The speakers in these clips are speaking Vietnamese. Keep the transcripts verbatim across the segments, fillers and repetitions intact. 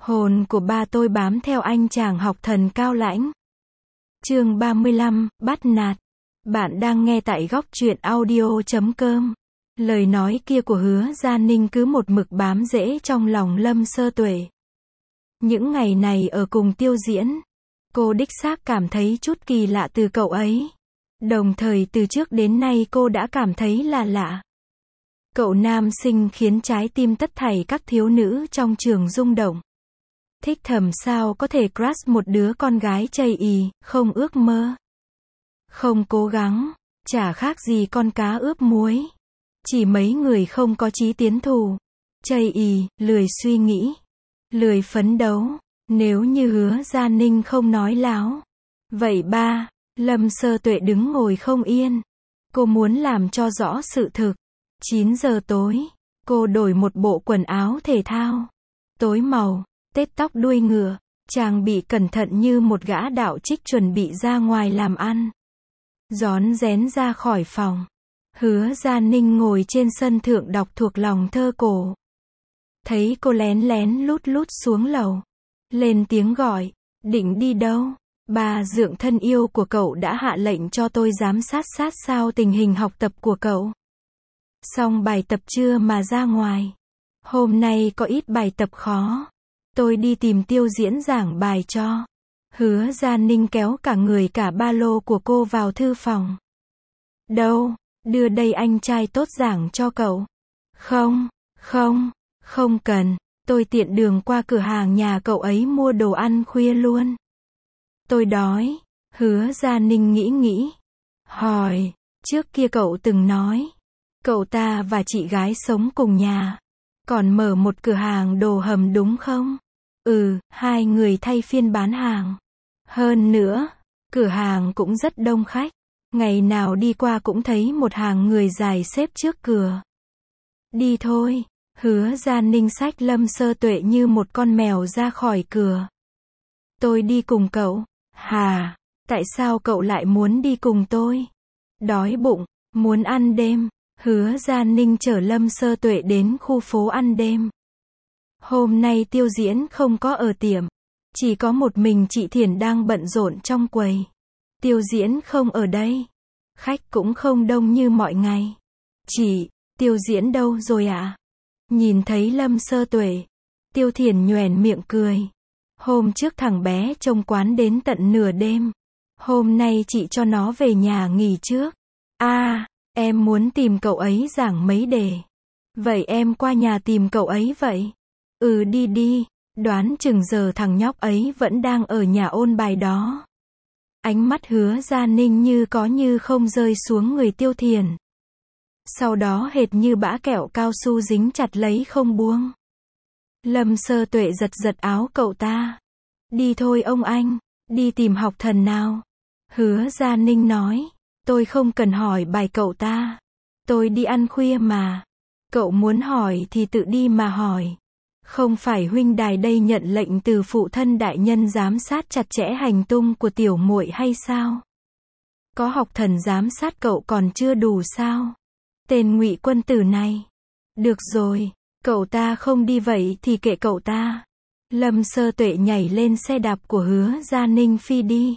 Hồn của ba tôi bám theo anh chàng học thần cao lãnh. Chương ba mươi lăm, bắt nạt. Bạn đang nghe tại góc truyện audio chấm com. Lời nói kia của Hứa Gia Ninh cứ một mực bám rễ trong lòng Lâm Sơ Tuệ. Những ngày này ở cùng Tiêu Diễn, cô đích xác cảm thấy chút kỳ lạ từ cậu ấy. Đồng thời từ trước đến nay cô đã cảm thấy là lạ. Cậu nam sinh khiến trái tim tất thảy các thiếu nữ trong trường rung động. Thích thầm sao có thể crush một đứa con gái chây ì, không ước mơ, không cố gắng, chả khác gì con cá ướp muối. Chỉ mấy người không có chí tiến thủ, chây ì, lười suy nghĩ, lười phấn đấu. Nếu như Hứa Gia Ninh không nói láo, vậy ba, Lâm Sơ Tuệ đứng ngồi không yên. Cô muốn làm cho rõ sự thực. chín giờ tối, cô đổi một bộ quần áo thể thao, tối màu, tết tóc đuôi ngựa, trang bị cẩn thận như một gã đạo trích chuẩn bị ra ngoài làm ăn. Rón rén ra khỏi phòng. Hứa Gia Ninh ngồi trên sân thượng đọc thuộc lòng thơ cổ. Thấy cô lén lén lút lút xuống lầu. Lên tiếng gọi, định đi đâu? Bà dượng thân yêu của cậu đã hạ lệnh cho tôi giám sát sát sao tình hình học tập của cậu. Xong bài tập chưa mà ra ngoài. Hôm nay có ít bài tập khó. Tôi đi tìm Tiêu Diễn giảng bài cho. Hứa Gia Ninh kéo cả người cả ba lô của cô vào thư phòng. Đâu, đưa đây anh trai tốt giảng cho cậu. Không, không, không cần, tôi tiện đường qua cửa hàng nhà cậu ấy mua đồ ăn khuya luôn. Tôi đói. Hứa Gia Ninh nghĩ nghĩ. Hỏi, trước kia cậu từng nói, cậu ta và chị gái sống cùng nhà, còn mở một cửa hàng đồ hầm đúng không? Ừ, hai người thay phiên bán hàng. Hơn nữa, cửa hàng cũng rất đông khách. Ngày nào đi qua cũng thấy một hàng người dài xếp trước cửa. Đi thôi. Hứa Gia Ninh xách Lâm Sơ Tuệ như một con mèo ra khỏi cửa. Tôi đi cùng cậu. Hà, tại sao cậu lại muốn đi cùng tôi? Đói bụng, muốn ăn đêm. Hứa Gia Ninh chở Lâm Sơ Tuệ đến khu phố ăn đêm. Hôm nay Tiêu Diễn không có ở tiệm. Chỉ có một mình chị Thiển đang bận rộn trong quầy. Tiêu Diễn không ở đây. Khách cũng không đông như mọi ngày. Chị, Tiêu Diễn đâu rồi ạ? À? Nhìn thấy Lâm Sơ Tuệ, Tiêu Thiển nhoẻn miệng cười. Hôm trước thằng bé trông quán đến tận nửa đêm. Hôm nay chị cho nó về nhà nghỉ trước. À, em muốn tìm cậu ấy giảng mấy đề. Vậy em qua nhà tìm cậu ấy vậy? Ừ đi đi, đoán chừng giờ thằng nhóc ấy vẫn đang ở nhà ôn bài đó. Ánh mắt Hứa Gia Ninh như có như không rơi xuống người Tiêu Thiển. Sau đó hệt như bã kẹo cao su dính chặt lấy không buông. Lâm Sơ Tuệ giật giật áo cậu ta. Đi thôi ông anh, đi tìm học thần nào. Hứa Gia Ninh nói, tôi không cần hỏi bài cậu ta. Tôi đi ăn khuya mà. Cậu muốn hỏi thì tự đi mà hỏi. Không phải huynh đài đây nhận lệnh từ phụ thân đại nhân giám sát chặt chẽ hành tung của tiểu muội hay sao? Có học thần giám sát cậu còn chưa đủ sao? Tên ngụy quân tử này. Được rồi, cậu ta không đi vậy thì kệ cậu ta. Lâm Sơ Tuệ nhảy lên xe đạp của Hứa Gia Ninh phi đi.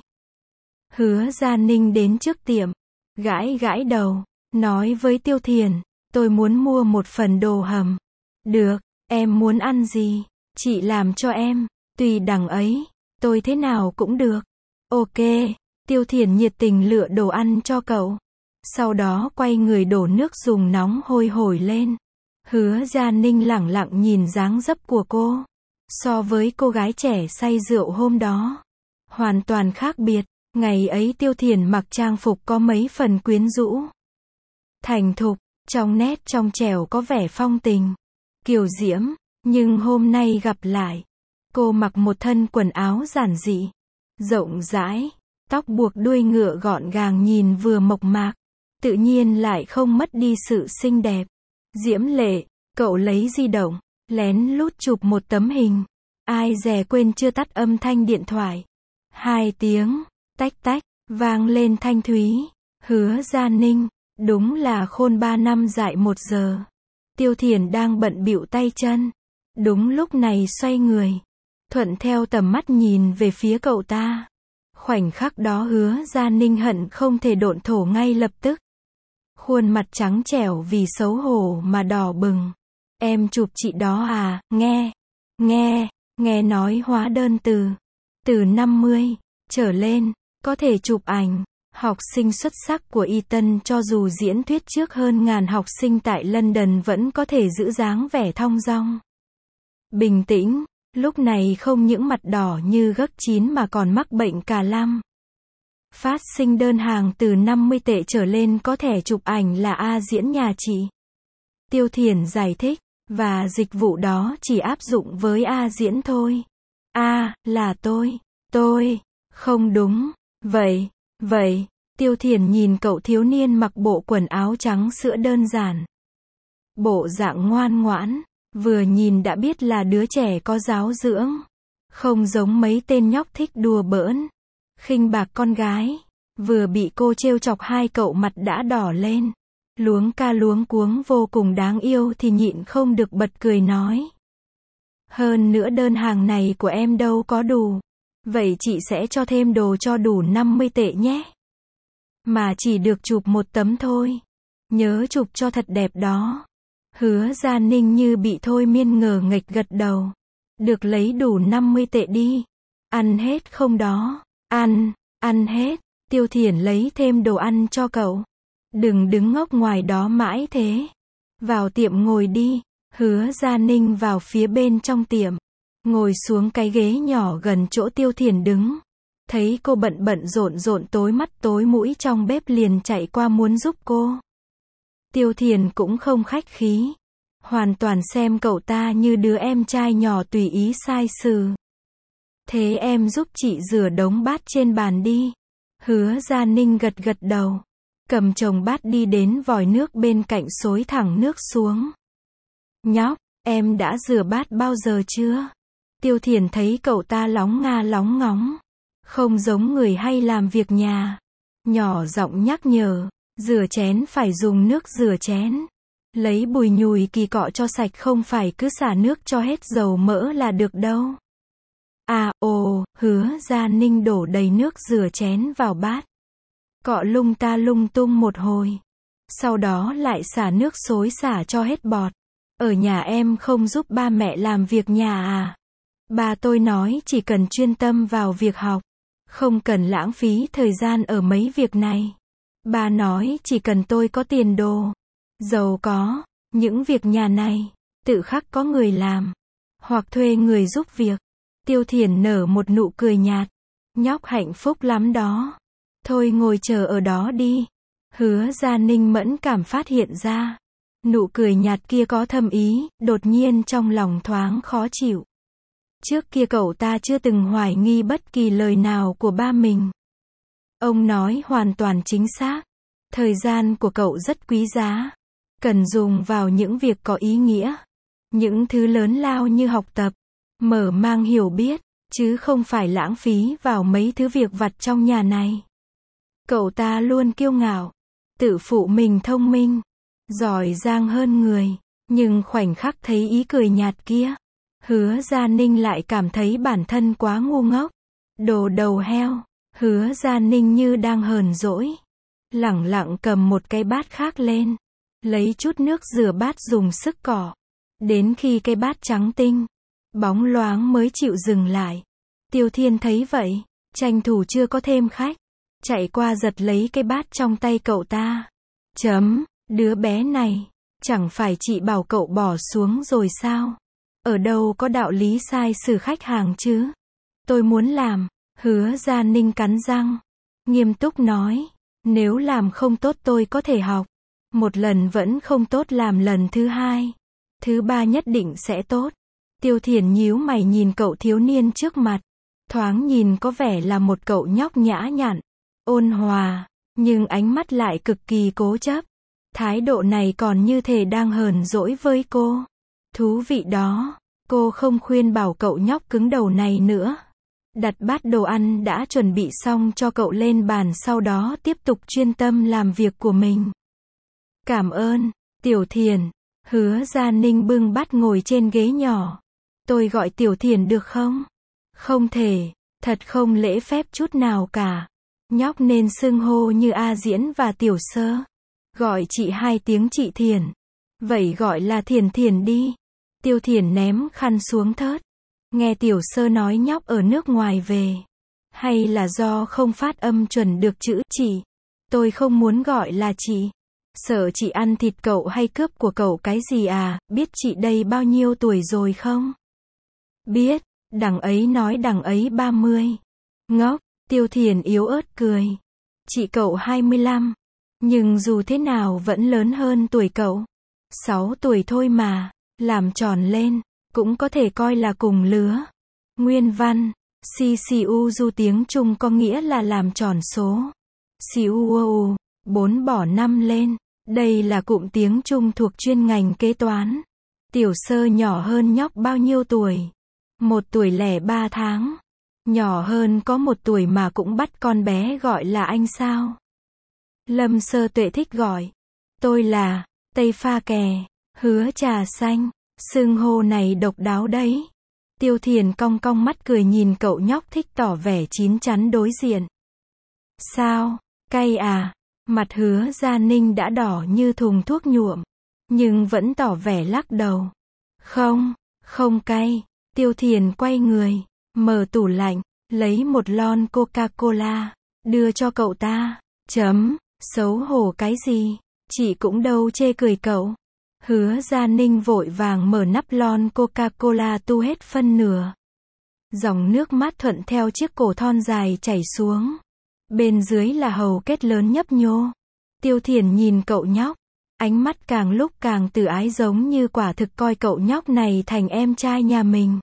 Hứa Gia Ninh đến trước tiệm, gãi gãi đầu, nói với Tiêu Thiển, tôi muốn mua một phần đồ hầm. Được, em muốn ăn gì? Chị làm cho em, tùy đẳng ấy, tôi thế nào cũng được. Ok, Tiêu Thiển nhiệt tình lựa đồ ăn cho cậu. Sau đó quay người đổ nước dùng nóng hôi hổi lên. Hứa Gia Ninh lẳng lặng nhìn dáng dấp của cô. So với cô gái trẻ say rượu hôm đó, hoàn toàn khác biệt. Ngày ấy Tiêu Thiển mặc trang phục có mấy phần quyến rũ, thành thục, trong nét trong trẻo có vẻ phong tình, kiều diễm. Nhưng hôm nay gặp lại, cô mặc một thân quần áo giản dị, rộng rãi, tóc buộc đuôi ngựa gọn gàng nhìn vừa mộc mạc, tự nhiên lại không mất đi sự xinh đẹp. Diễm lệ, cậu lấy di động, lén lút chụp một tấm hình. Ai dè quên chưa tắt âm thanh điện thoại. Hai tiếng, tách tách, vang lên thanh thúy. Hứa Gia Ninh, đúng là khôn ba năm dại một giờ. Tiêu Thiển đang bận bịu tay chân. Đúng lúc này xoay người, thuận theo tầm mắt nhìn về phía cậu ta. Khoảnh khắc đó Hứa Gia Ninh hận không thể độn thổ ngay lập tức. Khuôn mặt trắng trẻo vì xấu hổ mà đỏ bừng. Em chụp chị đó à, nghe, nghe, nghe nói hóa đơn từ, từ năm mươi, trở lên, có thể chụp ảnh. Học sinh xuất sắc của Eton cho dù diễn thuyết trước hơn ngàn học sinh tại London vẫn có thể giữ dáng vẻ thong dong. Bình tĩnh, lúc này không những mặt đỏ như gấc chín mà còn mắc bệnh cà lam. Phát sinh đơn hàng từ năm mươi tệ trở lên có thẻ chụp ảnh là A Diễn nhà chị. Tiêu Thiển giải thích, và dịch vụ đó chỉ áp dụng với A Diễn thôi. A, là tôi, tôi, không đúng, vậy, vậy, Tiêu Thiển nhìn cậu thiếu niên mặc bộ quần áo trắng sữa đơn giản. Bộ dạng ngoan ngoãn, vừa nhìn đã biết là đứa trẻ có giáo dưỡng. Không giống mấy tên nhóc thích đùa bỡn, khinh bạc con gái. Vừa bị cô trêu chọc hai cậu mặt đã đỏ lên. Luống ca luống cuống vô cùng đáng yêu thì nhịn không được bật cười nói. Hơn nữa đơn hàng này của em đâu có đủ. Vậy chị sẽ cho thêm đồ cho đủ năm mươi tệ nhé. Mà chỉ được chụp một tấm thôi. Nhớ chụp cho thật đẹp đó. Hứa Gia Ninh như bị thôi miên ngờ nghệch gật đầu. Được lấy đủ năm mươi tệ đi. Ăn hết không đó? Ăn, ăn hết. Tiêu Thiển lấy thêm đồ ăn cho cậu. Đừng đứng ngốc ngoài đó mãi thế. Vào tiệm ngồi đi. Hứa Gia Ninh vào phía bên trong tiệm. Ngồi xuống cái ghế nhỏ gần chỗ Tiêu Thiển đứng. Thấy cô bận bận rộn rộn tối mắt tối mũi trong bếp liền chạy qua muốn giúp cô. Tiêu Thiển cũng không khách khí. Hoàn toàn xem cậu ta như đứa em trai nhỏ tùy ý sai xử. Thế em giúp chị rửa đống bát trên bàn đi. Hứa Gia Ninh gật gật đầu. Cầm chồng bát đi đến vòi nước bên cạnh xối thẳng nước xuống. Nhóc, em đã rửa bát bao giờ chưa? Tiêu Thiển thấy cậu ta lóng nga lóng ngóng. Không giống người hay làm việc nhà. Nhỏ giọng nhắc nhở. Rửa chén phải dùng nước rửa chén. Lấy bùi nhùi kỳ cọ cho sạch không phải cứ xả nước cho hết dầu mỡ là được đâu. À, ồ, Hứa Gia Ninh đổ đầy nước rửa chén vào bát. Cọ lung ta lung tung một hồi. Sau đó lại xả nước xối xả cho hết bọt. Ở nhà em không giúp ba mẹ làm việc nhà à? Ba tôi nói chỉ cần chuyên tâm vào việc học. Không cần lãng phí thời gian ở mấy việc này. Ba nói chỉ cần tôi có tiền đồ, giàu có, những việc nhà này, tự khắc có người làm. Hoặc thuê người giúp việc. Tiêu Thiển nở một nụ cười nhạt. Nhóc hạnh phúc lắm đó. Thôi ngồi chờ ở đó đi. Hứa Gia Ninh mẫn cảm phát hiện ra. Nụ cười nhạt kia có thâm ý, đột nhiên trong lòng thoáng khó chịu. Trước kia cậu ta chưa từng hoài nghi bất kỳ lời nào của ba mình. Ông nói hoàn toàn chính xác. Thời gian của cậu rất quý giá. Cần dùng vào những việc có ý nghĩa. Những thứ lớn lao như học tập, mở mang hiểu biết, chứ không phải lãng phí vào mấy thứ việc vặt trong nhà này. Cậu ta luôn kiêu ngạo, tự phụ mình thông minh, giỏi giang hơn người. Nhưng khoảnh khắc thấy ý cười nhạt kia, Hứa Gia Ninh lại cảm thấy bản thân quá ngu ngốc. Đồ đầu heo. Hứa Gia Ninh như đang hờn dỗi. Lẳng lặng cầm một cái bát khác lên. Lấy chút nước rửa bát dùng sức cọ. Đến khi cái bát trắng tinh, bóng loáng mới chịu dừng lại. Tiêu Thiên thấy vậy, tranh thủ chưa có thêm khách. Chạy qua giật lấy cái bát trong tay cậu ta. Chấm, đứa bé này, chẳng phải chị bảo cậu bỏ xuống rồi sao? Ở đâu có đạo lý sai xử khách hàng chứ? Tôi muốn làm. Hứa Gia Ninh cắn răng, nghiêm túc nói. Nếu làm không tốt tôi có thể học. Một lần vẫn không tốt làm lần thứ hai. Thứ ba nhất định sẽ tốt. Tiêu Thiển nhíu mày nhìn cậu thiếu niên trước mặt. Thoáng nhìn có vẻ là một cậu nhóc nhã nhặn, ôn hòa, nhưng ánh mắt lại cực kỳ cố chấp. Thái độ này còn như thể đang hờn dỗi với cô. Thú vị đó. Cô không khuyên bảo cậu nhóc cứng đầu này nữa. Đặt bát đồ ăn đã chuẩn bị xong cho cậu lên bàn, sau đó tiếp tục chuyên tâm làm việc của mình. Cảm ơn, Tiểu Thiển. Hứa Gia Ninh bưng bát ngồi trên ghế nhỏ. Tôi gọi Tiểu Thiển được không? Không thể, thật không lễ phép chút nào cả. Nhóc nên xưng hô như A Diễn và Tiểu Sơ. Gọi chị hai tiếng chị Thiển. Vậy gọi là Thiển Thiển đi. Tiêu Thiển ném khăn xuống thớt. Nghe Tiểu Sơ nói nhóc ở nước ngoài về. Hay là do không phát âm chuẩn được chữ chị. Tôi không muốn gọi là chị. Sợ chị ăn thịt cậu hay cướp của cậu cái gì à, biết chị đây bao nhiêu tuổi rồi không? Biết, đằng ấy nói đằng ấy ba mươi. Ngốc, Tiêu Thiển yếu ớt cười. Chị cậu hai mươi lăm. Nhưng dù thế nào vẫn lớn hơn tuổi cậu. sáu tuổi thôi mà, làm tròn lên, cũng có thể coi là cùng lứa. Nguyên văn, si si u du tiếng Trung có nghĩa là làm tròn số. Si u u, bốn bỏ năm lên. Đây là cụm tiếng Trung thuộc chuyên ngành kế toán. Tiểu Sơ nhỏ hơn nhóc bao nhiêu tuổi? Một tuổi lẻ ba tháng. Nhỏ hơn có một tuổi mà cũng bắt con bé gọi là anh sao? Lâm Sơ Tuệ thích gọi. Tôi là Tây Pha Kè, Hứa Trà Xanh. Xưng hô này độc đáo đấy. Tiêu Thiển cong cong mắt cười nhìn cậu nhóc thích tỏ vẻ chín chắn đối diện. Sao? Cay à? Mặt Hứa Gia Ninh đã đỏ như thùng thuốc nhuộm. Nhưng vẫn tỏ vẻ lắc đầu. Không, không cay. Tiêu Thiển quay người, mở tủ lạnh, lấy một lon Coca-Cola, đưa cho cậu ta. Chấm, xấu hổ cái gì? Chị cũng đâu chê cười cậu. Hứa Gia Ninh vội vàng mở nắp lon Coca-Cola tu hết phân nửa. Dòng nước mát thuận theo chiếc cổ thon dài chảy xuống. Bên dưới là hầu kết lớn nhấp nhô. Tiêu Thiển nhìn cậu nhóc. Ánh mắt càng lúc càng từ ái giống như quả thực coi cậu nhóc này thành em trai nhà mình.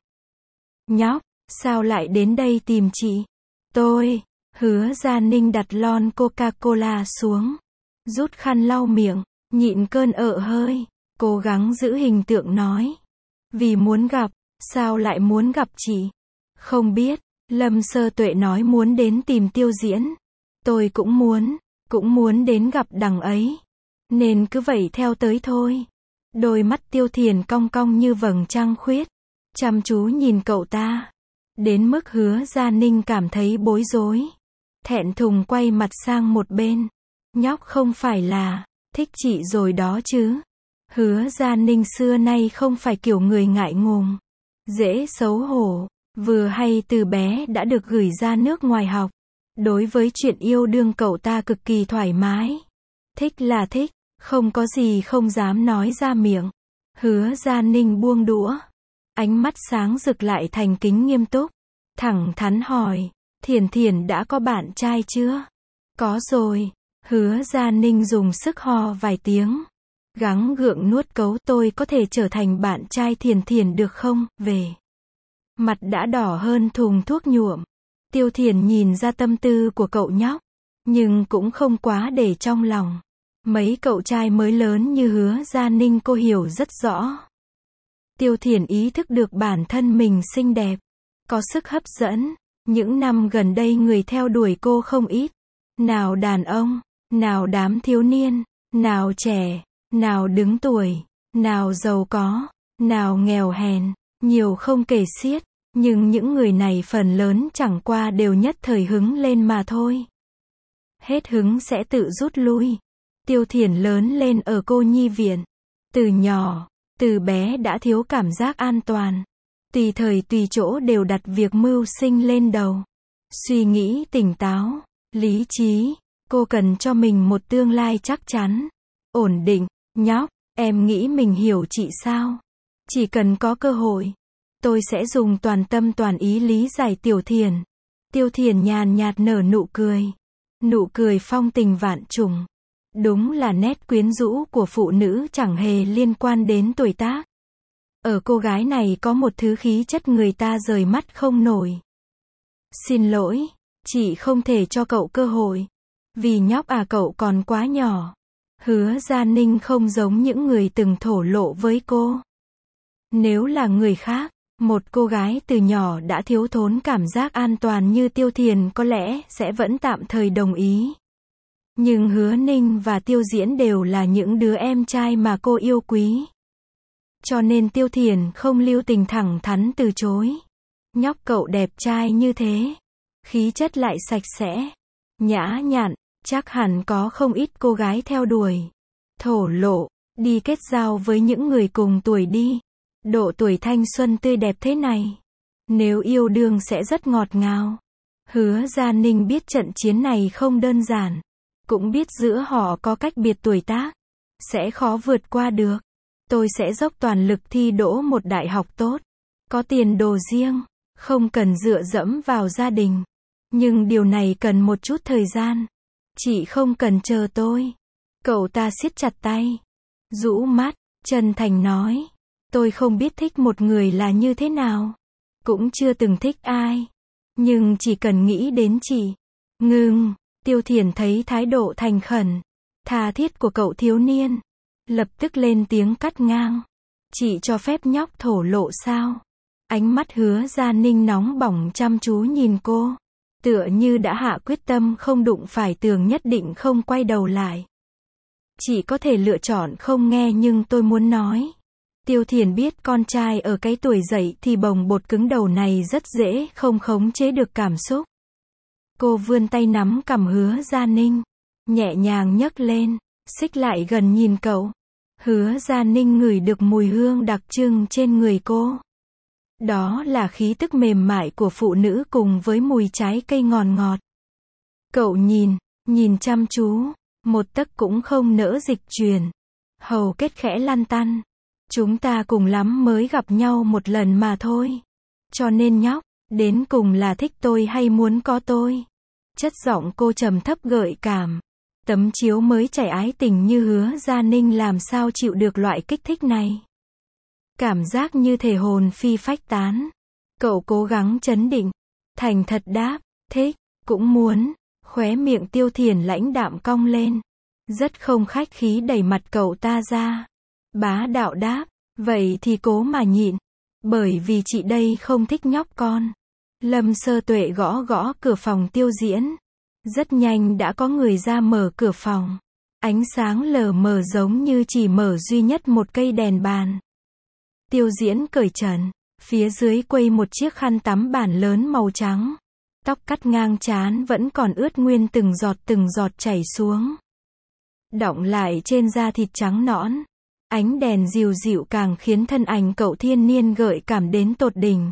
Nhóc, sao lại đến đây tìm chị? Tôi, Hứa Gia Ninh đặt lon Coca-Cola xuống. Rút khăn lau miệng, nhịn cơn ợ hơi. Cố gắng giữ hình tượng nói. Vì muốn gặp, sao lại muốn gặp chị? Không biết, Lâm Sơ Tuệ nói muốn đến tìm Tiêu Diễn. Tôi cũng muốn, cũng muốn đến gặp đằng ấy. Nên cứ vậy theo tới thôi. Đôi mắt Tiêu Thiển cong cong như vầng trăng khuyết. Chăm chú nhìn cậu ta. Đến mức Hứa Gia Ninh cảm thấy bối rối. Thẹn thùng quay mặt sang một bên. Nhóc không phải là thích chị rồi đó chứ? Hứa Gia Ninh xưa nay không phải kiểu người ngại ngùng, dễ xấu hổ. Vừa hay từ bé đã được gửi ra nước ngoài học. Đối với chuyện yêu đương cậu ta cực kỳ thoải mái. Thích là thích, không có gì không dám nói ra miệng. Hứa Gia Ninh buông đũa. Ánh mắt sáng rực lại thành kính nghiêm túc. Thẳng thắn hỏi, Thiển Thiển đã có bạn trai chưa? Có rồi. Hứa Gia Ninh dùng sức ho vài tiếng. Gắng gượng nuốt cấu, tôi có thể trở thành bạn trai Thiển Thiển được không? Về. Mặt đã đỏ hơn thùng thuốc nhuộm. Tiêu Thiển nhìn ra tâm tư của cậu nhóc. Nhưng cũng không quá để trong lòng. Mấy cậu trai mới lớn như Hứa Gia Ninh cô hiểu rất rõ. Tiêu Thiển ý thức được bản thân mình xinh đẹp. Có sức hấp dẫn. Những năm gần đây người theo đuổi cô không ít. Nào đàn ông, nào đám thiếu niên, nào trẻ, nào đứng tuổi, nào giàu có, nào nghèo hèn, nhiều không kể xiết. Nhưng những người này phần lớn chẳng qua đều nhất thời hứng lên mà thôi. Hết hứng sẽ tự rút lui. Tiêu Thiển lớn lên ở cô nhi viện. Từ nhỏ, từ bé đã thiếu cảm giác an toàn. Tùy thời tùy chỗ đều đặt việc mưu sinh lên đầu. Suy nghĩ tỉnh táo, lý trí. Cô cần cho mình một tương lai chắc chắn, ổn định. Nhóc, em nghĩ mình hiểu chị sao? Chỉ cần có cơ hội, tôi sẽ dùng toàn tâm toàn ý lý giải Tiểu Thiển. Tiêu Thiển nhàn nhạt nở nụ cười. Nụ cười phong tình vạn trùng. Đúng là nét quyến rũ của phụ nữ chẳng hề liên quan đến tuổi tác. Ở cô gái này có một thứ khí chất người ta rời mắt không nổi. Xin lỗi, chị không thể cho cậu cơ hội. Vì nhóc à cậu còn quá nhỏ. Hứa Gia Ninh không giống những người từng thổ lộ với cô. Nếu là người khác, một cô gái từ nhỏ đã thiếu thốn cảm giác an toàn như Tiêu Thiển có lẽ sẽ vẫn tạm thời đồng ý. Nhưng Hứa Ninh và Tiêu Diễn đều là những đứa em trai mà cô yêu quý. Cho nên Tiêu Thiển không lưu tình thẳng thắn từ chối. Nhóc cậu đẹp trai như thế. Khí chất lại sạch sẽ. Nhã nhặn, chắc hẳn có không ít cô gái theo đuổi. Thổ lộ, đi kết giao với những người cùng tuổi đi. Độ tuổi thanh xuân tươi đẹp thế này. Nếu yêu đương sẽ rất ngọt ngào. Hứa Gia Ninh biết trận chiến này không đơn giản. Cũng biết giữa họ có cách biệt tuổi tác. Sẽ khó vượt qua được. Tôi sẽ dốc toàn lực thi đỗ một đại học tốt. Có tiền đồ riêng. Không cần dựa dẫm vào gia đình. Nhưng điều này cần một chút thời gian. Chị không cần chờ tôi. Cậu ta siết chặt tay. Rũ mắt, chân thành nói. Tôi không biết thích một người là như thế nào. Cũng chưa từng thích ai. Nhưng chỉ cần nghĩ đến chị. Ngưng, Tiêu Thiển thấy thái độ thành khẩn, tha thiết của cậu thiếu niên. Lập tức lên tiếng cắt ngang. Chị cho phép nhóc thổ lộ sao? Ánh mắt Hứa Gia Ninh nóng bỏng chăm chú nhìn cô. Tựa như đã hạ quyết tâm không đụng phải tường nhất định không quay đầu lại. Chị có thể lựa chọn không nghe nhưng tôi muốn nói. Tiêu Thiển biết con trai ở cái tuổi dậy thì bồng bột cứng đầu này rất dễ không khống chế được cảm xúc. Cô vươn tay nắm cằm Hứa Gia Ninh. Nhẹ nhàng nhấc lên, xích lại gần nhìn cậu. Hứa Gia Ninh ngửi được mùi hương đặc trưng trên người cô. Đó là khí tức mềm mại của phụ nữ cùng với mùi trái cây ngọt ngọt. Cậu nhìn, nhìn chăm chú, một tấc cũng không nỡ dịch chuyển. Hầu kết khẽ lăn tăn. Chúng ta cùng lắm mới gặp nhau một lần mà thôi. Cho nên nhóc, đến cùng là thích tôi hay muốn có tôi? Chất giọng cô trầm thấp gợi cảm. Tấm chiếu mới trải ái tình như Hứa Gia Ninh làm sao chịu được loại kích thích này. Cảm giác như thể hồn phi phách tán. Cậu cố gắng trấn định. Thành thật đáp, thích, cũng muốn. Khóe miệng Tiêu Thiển lãnh đạm cong lên. Rất không khách khí đẩy mặt cậu ta ra. Bá đạo đáp, vậy thì cố mà nhịn. Bởi vì chị đây không thích nhóc con. Lâm Sơ Tuệ gõ gõ cửa phòng Tiêu Diễn. Rất nhanh đã có người ra mở cửa phòng. Ánh sáng lờ mờ giống như chỉ mở duy nhất một cây đèn bàn. Tiêu Diễn cởi trần, phía dưới quây một chiếc khăn tắm bản lớn màu trắng. Tóc cắt ngang trán vẫn còn ướt nguyên từng giọt từng giọt chảy xuống. Đọng lại trên da thịt trắng nõn. Ánh đèn dịu dịu càng khiến thân ảnh cậu thiên niên gợi cảm đến tột đỉnh.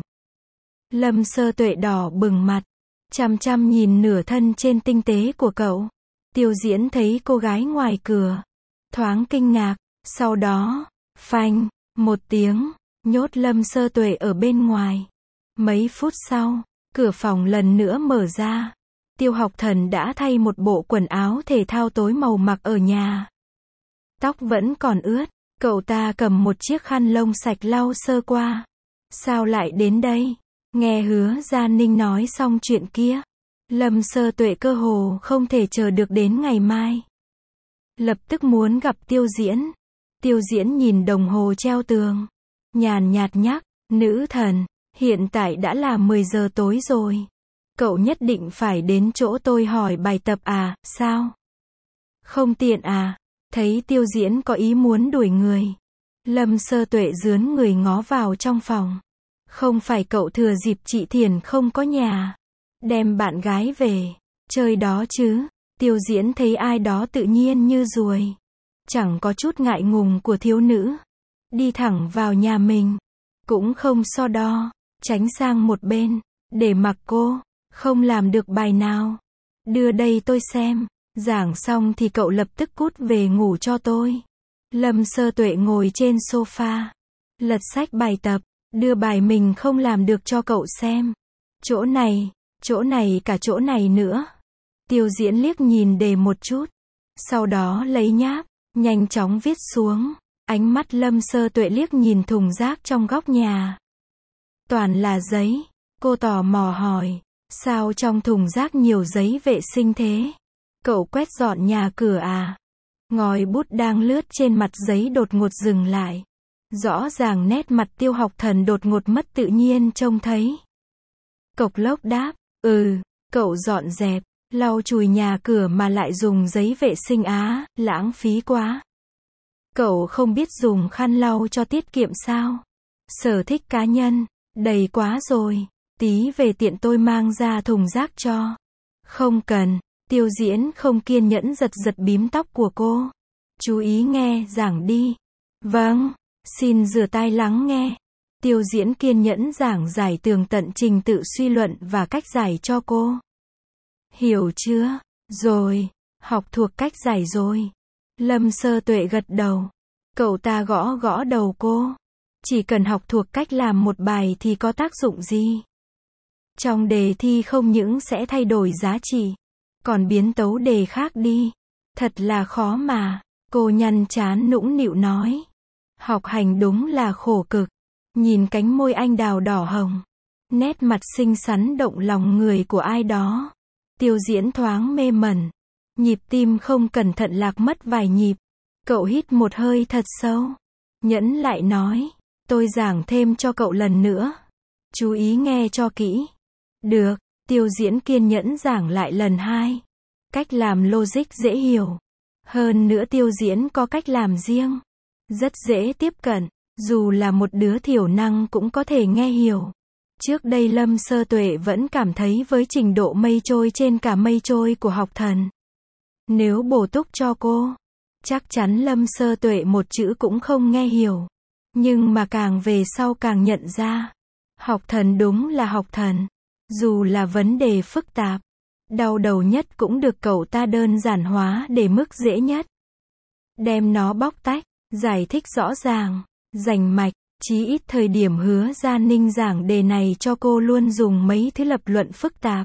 Lâm Sơ Tuệ đỏ bừng mặt, chăm chăm nhìn nửa thân trên tinh tế của cậu. Tiêu Diễn thấy cô gái ngoài cửa, thoáng kinh ngạc, sau đó, phanh, một tiếng, nhốt Lâm Sơ Tuệ ở bên ngoài. Mấy phút sau, cửa phòng lần nữa mở ra. Tiêu Học Thần đã thay một bộ quần áo thể thao tối màu mặc ở nhà. Tóc vẫn còn ướt, cậu ta cầm một chiếc khăn lông sạch lau sơ qua. Sao lại đến đây? Nghe Hứa Gia Ninh nói xong chuyện kia. Lâm Sơ Tuệ cơ hồ không thể chờ được đến ngày mai. Lập tức muốn gặp Tiêu Diễn. Tiêu Diễn nhìn đồng hồ treo tường. Nhàn nhạt nhắc, nữ thần, hiện tại đã là mười giờ tối rồi. Cậu nhất định phải đến chỗ tôi hỏi bài tập à, sao? Không tiện à? Thấy Tiêu Diễn có ý muốn đuổi người. Lâm Sơ Tuệ rướn người ngó vào trong phòng. Không phải cậu thừa dịp chị Thiển không có nhà, đem bạn gái về, chơi đó chứ? Tiêu Diễn thấy ai đó tự nhiên như ruồi. Chẳng có chút ngại ngùng của thiếu nữ. Đi thẳng vào nhà mình. Cũng không so đo, tránh sang một bên, để mặc cô, không làm được bài nào. Đưa đây tôi xem. Giảng xong thì cậu lập tức cút về ngủ cho tôi. Lâm Sơ Tuệ ngồi trên sofa, lật sách bài tập, đưa bài mình không làm được cho cậu xem. Chỗ này, chỗ này cả chỗ này nữa. Tiêu Diễn liếc nhìn đề một chút, sau đó lấy nháp, nhanh chóng viết xuống. Ánh mắt Lâm Sơ Tuệ liếc nhìn thùng rác trong góc nhà. Toàn là giấy. Cô tò mò hỏi, sao trong thùng rác nhiều giấy vệ sinh thế? Cậu quét dọn nhà cửa à? Ngòi bút đang lướt trên mặt giấy đột ngột dừng lại. Rõ ràng nét mặt Tiêu Học Thần đột ngột mất tự nhiên trông thấy. Cộc lốc đáp, ừ, cậu dọn dẹp, lau chùi nhà cửa mà lại dùng giấy vệ sinh á, lãng phí quá. Cậu không biết dùng khăn lau cho tiết kiệm sao? Sở thích cá nhân, đầy quá rồi. tí về tiện tôi mang ra thùng rác cho. Không cần, Tiêu Diễn không kiên nhẫn giật giật bím tóc của cô. Chú ý nghe giảng đi. Vâng, xin rửa tai lắng nghe. Tiêu Diễn kiên nhẫn giảng giải tường tận trình tự suy luận và cách giải cho cô. Hiểu chưa? Rồi, học thuộc cách giải rồi. Lâm Sơ Tuệ gật đầu. Cậu ta gõ gõ đầu cô. Chỉ cần học thuộc cách làm một bài thì có tác dụng gì? Trong đề thi không những sẽ thay đổi giá trị, còn biến tấu đề khác đi. Thật là khó mà. Cô nhăn trán nũng nịu nói. Học hành đúng là khổ cực. Nhìn cánh môi anh đào đỏ hồng. Nét mặt xinh xắn động lòng người của ai đó. Tiêu Diễn thoáng mê mẩn. Nhịp tim không cẩn thận lạc mất vài nhịp. Cậu hít một hơi thật sâu. Nhẫn lại nói. Tôi giảng thêm cho cậu lần nữa. Chú ý nghe cho kỹ. Được, Tiêu Diễn kiên nhẫn giảng lại lần hai. Cách làm logic dễ hiểu. Hơn nữa Tiêu Diễn có cách làm riêng. Rất dễ tiếp cận. Dù là một đứa thiểu năng cũng có thể nghe hiểu. Trước đây Lâm Sơ Tuệ vẫn cảm thấy với trình độ mây trôi trên cả mây trôi của học thần. Nếu bổ túc cho cô, chắc chắn Lâm Sơ Tuệ một chữ cũng không nghe hiểu. Nhưng mà càng về sau càng nhận ra. Học thần đúng là học thần. Dù là vấn đề phức tạp, đau đầu nhất cũng được cậu ta đơn giản hóa để mức dễ nhất. Đem nó bóc tách, giải thích rõ ràng, rành mạch, chí ít thời điểm Hứa Gia Ninh giảng đề này cho cô luôn dùng mấy thứ lập luận phức tạp.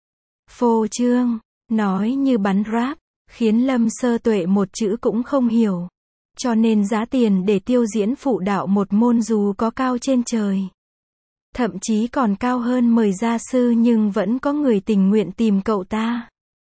Phô trương, nói như bắn ráp, khiến Lâm Sơ Tuệ một chữ cũng không hiểu. Cho nên giá tiền để Tiêu Diễn phụ đạo một môn dù có cao trên trời. Thậm chí còn cao hơn mời gia sư nhưng vẫn có người tình nguyện tìm cậu ta.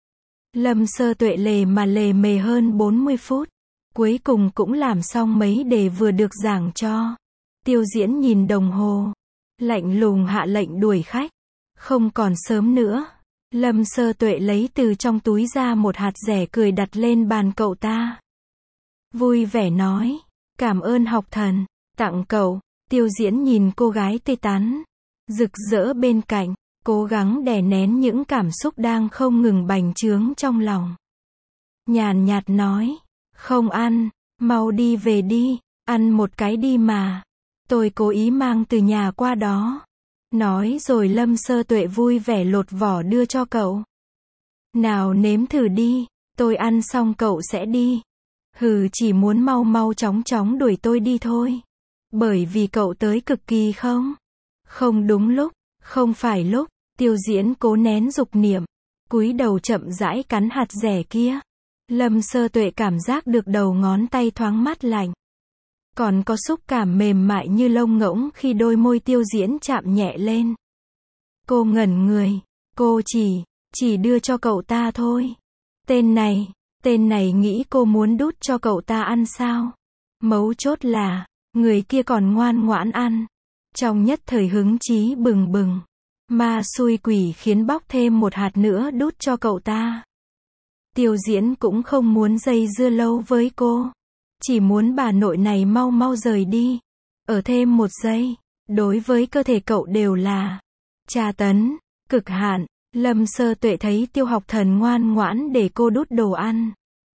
Lâm Sơ Tuệ lề mà lề mề hơn bốn mươi phút. Cuối cùng cũng làm xong mấy đề vừa được giảng cho. Tiêu Diễn nhìn đồng hồ. Lạnh lùng hạ lệnh đuổi khách. Không còn sớm nữa. Lâm Sơ Tuệ lấy từ trong túi ra một hạt rẻ cười đặt lên bàn cậu ta. Vui vẻ nói. Cảm ơn học thần. Tặng cậu. Tiêu Diễn nhìn cô gái tươi tắn, rực rỡ bên cạnh, cố gắng đè nén những cảm xúc đang không ngừng bành trướng trong lòng. Nhàn nhạt nói, không ăn, mau đi về đi, ăn một cái đi mà. Tôi cố ý mang từ nhà qua đó. Nói rồi Lâm Sơ Tuệ vui vẻ lột vỏ đưa cho cậu. Nào nếm thử đi, tôi ăn xong cậu sẽ đi. Hừ, chỉ muốn mau mau chóng chóng đuổi tôi đi thôi. Bởi vì cậu tới cực kỳ không? Không đúng lúc, không phải lúc. Tiêu Diễn cố nén dục niệm, cúi đầu chậm rãi cắn hạt rẻ kia. Lâm Sơ Tuệ cảm giác được đầu ngón tay thoáng mát lạnh. Còn có xúc cảm mềm mại như lông ngỗng khi đôi môi Tiêu Diễn chạm nhẹ lên. Cô ngẩn người, cô chỉ, chỉ đưa cho cậu ta thôi. Tên này, tên này nghĩ cô muốn đút cho cậu ta ăn sao? Mấu chốt là, người kia còn ngoan ngoãn ăn. Trong nhất thời hứng chí bừng bừng. Ma xui quỷ khiến bóc thêm một hạt nữa đút cho cậu ta. Tiêu Diễn cũng không muốn dây dưa lâu với cô. Chỉ muốn bà nội này mau mau rời đi. Ở thêm một giây. Đối với cơ thể cậu đều là tra tấn, cực hạn. Lâm Sơ Tuệ thấy Tiêu Học Thần ngoan ngoãn để cô đút đồ ăn.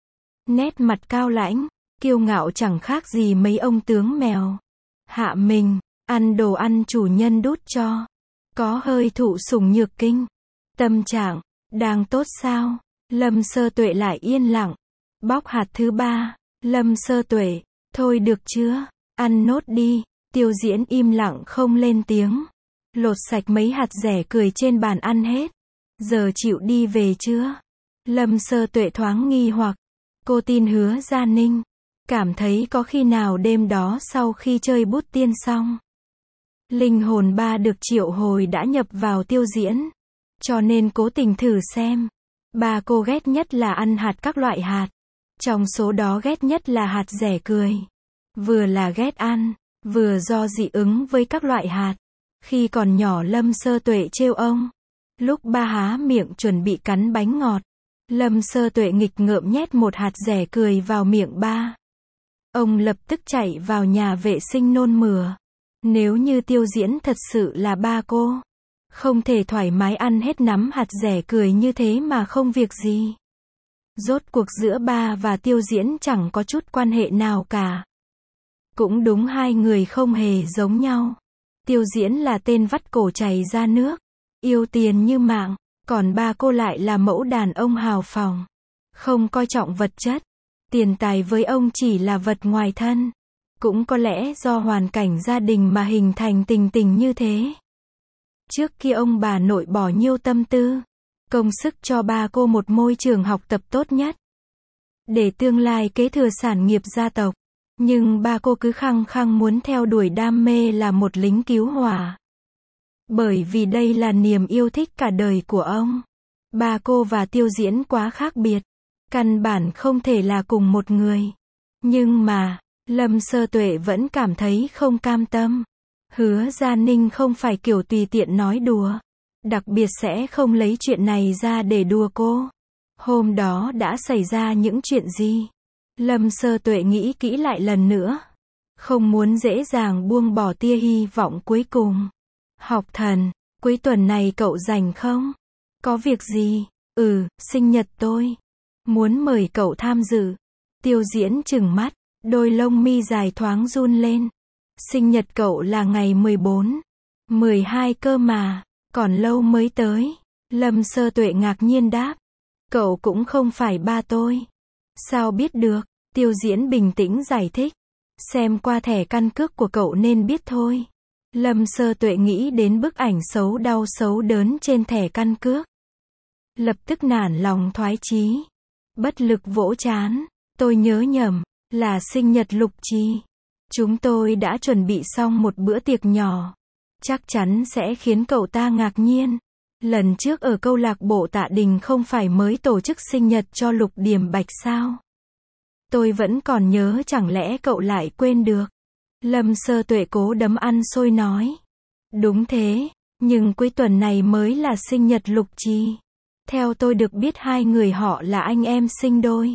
Nét mặt cao lãnh, kiêu ngạo chẳng khác gì mấy ông tướng mèo. Hạ mình, ăn đồ ăn chủ nhân đút cho. Có hơi thụ sủng nhược kinh. Tâm trạng, đang tốt sao? Lâm Sơ Tuệ lại yên lặng. Bóc hạt thứ ba. Lâm Sơ Tuệ, thôi được chưa? Ăn nốt đi. Tiêu Diễn im lặng không lên tiếng. Lột sạch mấy hạt rẻ cười trên bàn ăn hết. Giờ chịu đi về chưa? Lâm Sơ Tuệ thoáng nghi hoặc. Cô tin Hứa Gia Ninh. Cảm thấy có khi nào đêm đó sau khi chơi bút tiên xong. Linh hồn ba được triệu hồi đã nhập vào Tiêu Diễn. Cho nên cố tình thử xem. Ba cô ghét nhất là ăn hạt các loại hạt. Trong số đó ghét nhất là hạt rẻ cười. Vừa là ghét ăn, vừa do dị ứng với các loại hạt. Khi còn nhỏ Lâm Sơ Tuệ trêu ông. Lúc ba há miệng chuẩn bị cắn bánh ngọt. Lâm Sơ Tuệ nghịch ngợm nhét một hạt rẻ cười vào miệng ba. Ông lập tức chạy vào nhà vệ sinh nôn mửa. Nếu như Tiêu Diễn thật sự là ba cô, Không thể thoải mái ăn hết nắm hạt dẻ cười như thế mà không việc gì. Rốt cuộc giữa ba và Tiêu Diễn chẳng có chút quan hệ nào cả. Cũng đúng hai người không hề giống nhau. Tiêu Diễn là tên vắt cổ chảy ra nước, yêu tiền như mạng, còn ba cô lại là mẫu đàn ông hào phóng, không coi trọng vật chất. Tiền tài với ông chỉ là vật ngoài thân. Cũng có lẽ do hoàn cảnh gia đình mà hình thành tình tình như thế. Trước kia ông bà nội bỏ nhiêu tâm tư, công sức cho ba cô một môi trường học tập tốt nhất, để tương lai kế thừa sản nghiệp gia tộc. Nhưng ba cô cứ khăng khăng muốn theo đuổi đam mê là một lính cứu hỏa. Bởi vì đây là niềm yêu thích cả đời của ông. Ba cô và Tiêu Diễn quá khác biệt. Căn bản không thể là cùng một người. Nhưng mà, Lâm Sơ Tuệ vẫn cảm thấy không cam tâm. Hứa Gia Ninh không phải kiểu tùy tiện nói đùa. Đặc biệt sẽ không lấy chuyện này ra để đùa cô. Hôm đó đã xảy ra những chuyện gì? Lâm Sơ Tuệ nghĩ kỹ lại lần nữa. Không muốn dễ dàng buông bỏ tia hy vọng cuối cùng. Học Thần, cuối tuần này cậu rảnh không? Có việc gì? Ừ, sinh nhật tôi. Muốn mời cậu tham dự. Tiêu Diễn trừng mắt, đôi lông mi dài thoáng run lên. Sinh nhật cậu là ngày mười bốn, mười hai cơ mà, còn lâu mới tới. Lâm Sơ Tuệ ngạc nhiên đáp. Cậu cũng không phải ba tôi. Sao biết được? Tiêu Diễn bình tĩnh giải thích. Xem qua thẻ căn cước của cậu nên biết thôi. Lâm Sơ Tuệ nghĩ đến bức ảnh xấu đau xấu đớn trên thẻ căn cước. Lập tức nản lòng thoái chí. Bất lực vỗ trán. Tôi nhớ nhầm, là sinh nhật Lục Trì. Chúng tôi đã chuẩn bị xong một bữa tiệc nhỏ. Chắc chắn sẽ khiến cậu ta ngạc nhiên. Lần trước ở câu lạc bộ Tạ Đình không phải mới tổ chức sinh nhật cho Lục Điểm Bạch sao? Tôi vẫn còn nhớ, chẳng lẽ cậu lại quên được? Lâm Sơ Tuệ cố đấm ăn xôi nói. Đúng thế, nhưng cuối tuần này mới là sinh nhật Lục Trì. Theo tôi được biết hai người họ là anh em sinh đôi.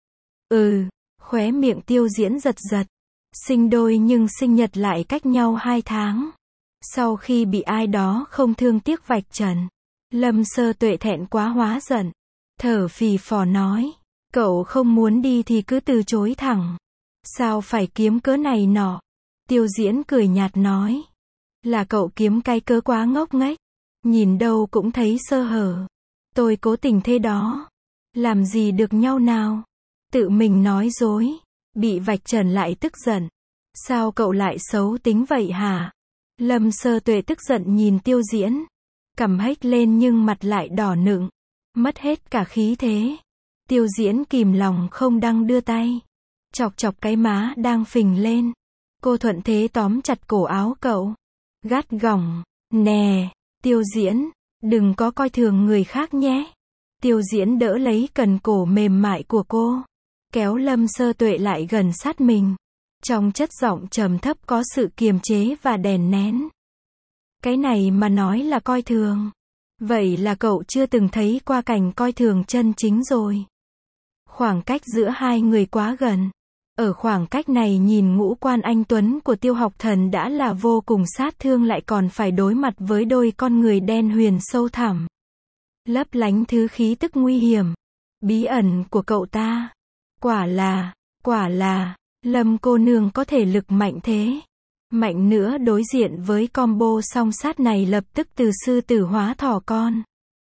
Ừ, khóe miệng Tiêu Diễn giật giật. Sinh đôi nhưng sinh nhật lại cách nhau hai tháng. Sau khi bị ai đó không thương tiếc vạch trần, Lâm Sơ Tuệ thẹn quá hóa giận. Thở phì phò nói. Cậu không muốn đi thì cứ từ chối thẳng. Sao phải kiếm cớ này nọ? Tiêu Diễn cười nhạt nói. Là cậu kiếm cái cớ quá ngốc nghếch. Nhìn đâu cũng thấy sơ hở. Tôi cố tình thế đó. Làm gì được nhau nào? Tự mình nói dối. Bị vạch trần lại tức giận. Sao cậu lại xấu tính vậy hả? Lâm Sơ Tuệ tức giận nhìn Tiêu Diễn. Cằm hếch lên nhưng mặt lại đỏ nựng. Mất hết cả khí thế. Tiêu Diễn kìm lòng không đặng đưa tay. Chọc chọc cái má đang phình lên. Cô thuận thế tóm chặt cổ áo cậu. Gắt gỏng. Nè, Tiêu Diễn, đừng có coi thường người khác nhé. Tiêu Diễn đỡ lấy cần cổ mềm mại của cô. Kéo Lâm Sơ Tuệ lại gần sát mình. Trong chất giọng trầm thấp có sự kiềm chế và đè nén. Cái này mà nói là coi thường. Vậy là cậu chưa từng thấy qua cảnh coi thường chân chính rồi. Khoảng cách giữa hai người quá gần. Ở khoảng cách này nhìn ngũ quan anh tuấn của Tiêu Học Thần đã là vô cùng sát thương, lại còn phải đối mặt với đôi con người đen huyền sâu thẳm. Lấp lánh thứ khí tức nguy hiểm, bí ẩn của cậu ta. Quả là, quả là, Lâm cô nương có thể lực mạnh thế. Mạnh nữa đối diện với combo song sát này lập tức từ sư tử hóa thỏ con.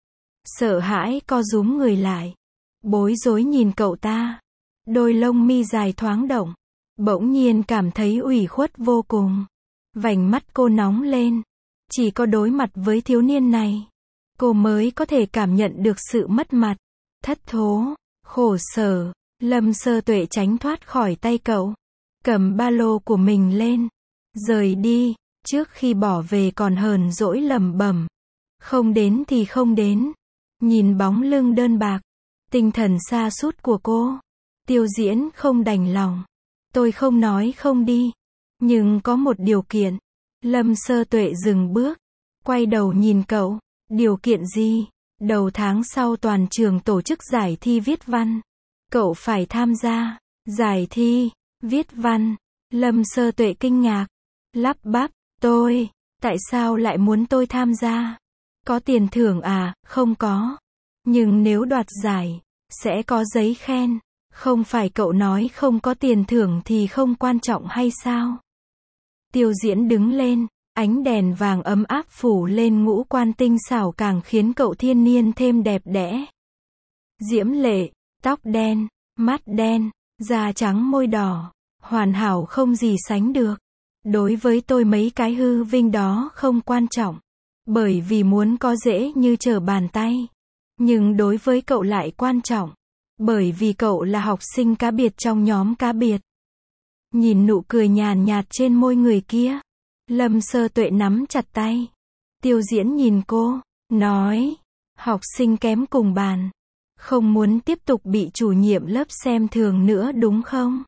Sợ hãi co rúm người lại. Bối rối nhìn cậu ta. Đôi lông mi dài thoáng động. Bỗng nhiên cảm thấy ủy khuất vô cùng. Vành mắt cô nóng lên. Chỉ có đối mặt với thiếu niên này, cô mới có thể cảm nhận được sự mất mặt, thất thố, khổ sở. Lâm Sơ Tuệ tránh thoát khỏi tay cậu. Cầm ba lô của mình lên. Rời đi. Trước khi bỏ về còn hờn dỗi lẩm bẩm. Không đến thì không đến. Nhìn bóng lưng đơn bạc, tinh thần sa sút của cô, Tiêu Diễn không đành lòng. Tôi không nói không đi. Nhưng có một điều kiện. Lâm Sơ Tuệ dừng bước. Quay đầu nhìn cậu. Điều kiện gì? Đầu tháng sau toàn trường tổ chức giải thi viết văn. Cậu phải tham gia. Giải thi viết văn. Lâm Sơ Tuệ kinh ngạc. Lắp bắp. Tôi. Tại sao lại muốn tôi tham gia? Có tiền thưởng à? Không có. Nhưng nếu đoạt giải, sẽ có giấy khen. Không phải cậu nói không có tiền thưởng thì không quan trọng hay sao? Tiêu Diễn đứng lên, ánh đèn vàng ấm áp phủ lên ngũ quan tinh xảo càng khiến cậu thiên niên thêm đẹp đẽ. Diễm lệ, tóc đen, mắt đen, da trắng môi đỏ, hoàn hảo không gì sánh được. Đối với tôi mấy cái hư vinh đó không quan trọng, bởi vì muốn có dễ như trở bàn tay. Nhưng đối với cậu lại quan trọng, bởi vì cậu là học sinh cá biệt trong nhóm cá biệt. Nhìn nụ cười nhàn nhạt trên môi người kia, Lâm Sơ Tuệ nắm chặt tay. Tiêu Diễn nhìn cô, nói, học sinh kém cùng bàn, không muốn tiếp tục bị chủ nhiệm lớp xem thường nữa đúng không?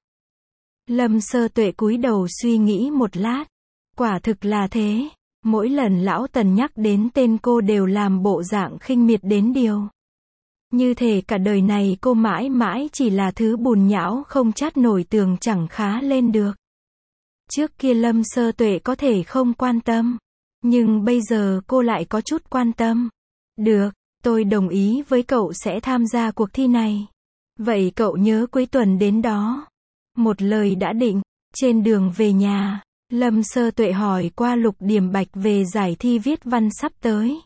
Lâm Sơ Tuệ cúi đầu suy nghĩ một lát, quả thực là thế, mỗi lần lão Tần nhắc đến tên cô đều làm bộ dạng khinh miệt đến điều. Như thể cả đời này cô mãi mãi chỉ là thứ bùn nhão không chát nổi tường chẳng khá lên được. Trước kia Lâm Sơ Tuệ có thể không quan tâm, nhưng bây giờ cô lại có chút quan tâm. Được, tôi đồng ý với cậu sẽ tham gia cuộc thi này. Vậy cậu nhớ cuối tuần đến đó. Một lời đã định. Trên đường về nhà, Lâm Sơ Tuệ hỏi qua Lục Điềm Bạch về giải thi viết văn sắp tới.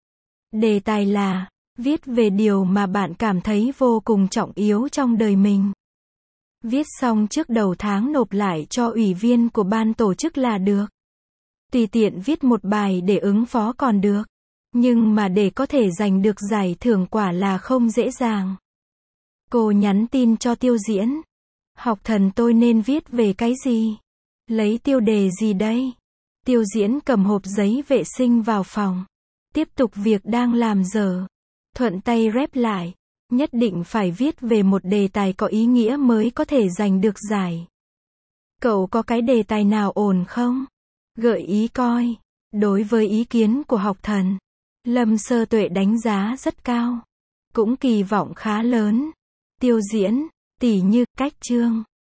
Đề tài là viết về điều mà bạn cảm thấy vô cùng trọng yếu trong đời mình. Viết xong trước đầu tháng nộp lại cho ủy viên của ban tổ chức là được. Tùy tiện viết một bài để ứng phó còn được. Nhưng mà để có thể giành được giải thưởng quả là không dễ dàng. Cô nhắn tin cho Tiêu Diễn. Học thần tôi nên viết về cái gì? Lấy tiêu đề gì đây? Tiêu Diễn cầm hộp giấy vệ sinh vào phòng. Tiếp tục việc đang làm dở. Thuận tay rép lại. Nhất định phải viết về một đề tài có ý nghĩa mới có thể giành được giải. Cậu có cái đề tài nào ổn không? Gợi ý coi. Đối với ý kiến của học thần, Lâm Sơ Tuệ đánh giá rất cao. Cũng kỳ vọng khá lớn. Tiêu Diễn, tỉ như cách chương,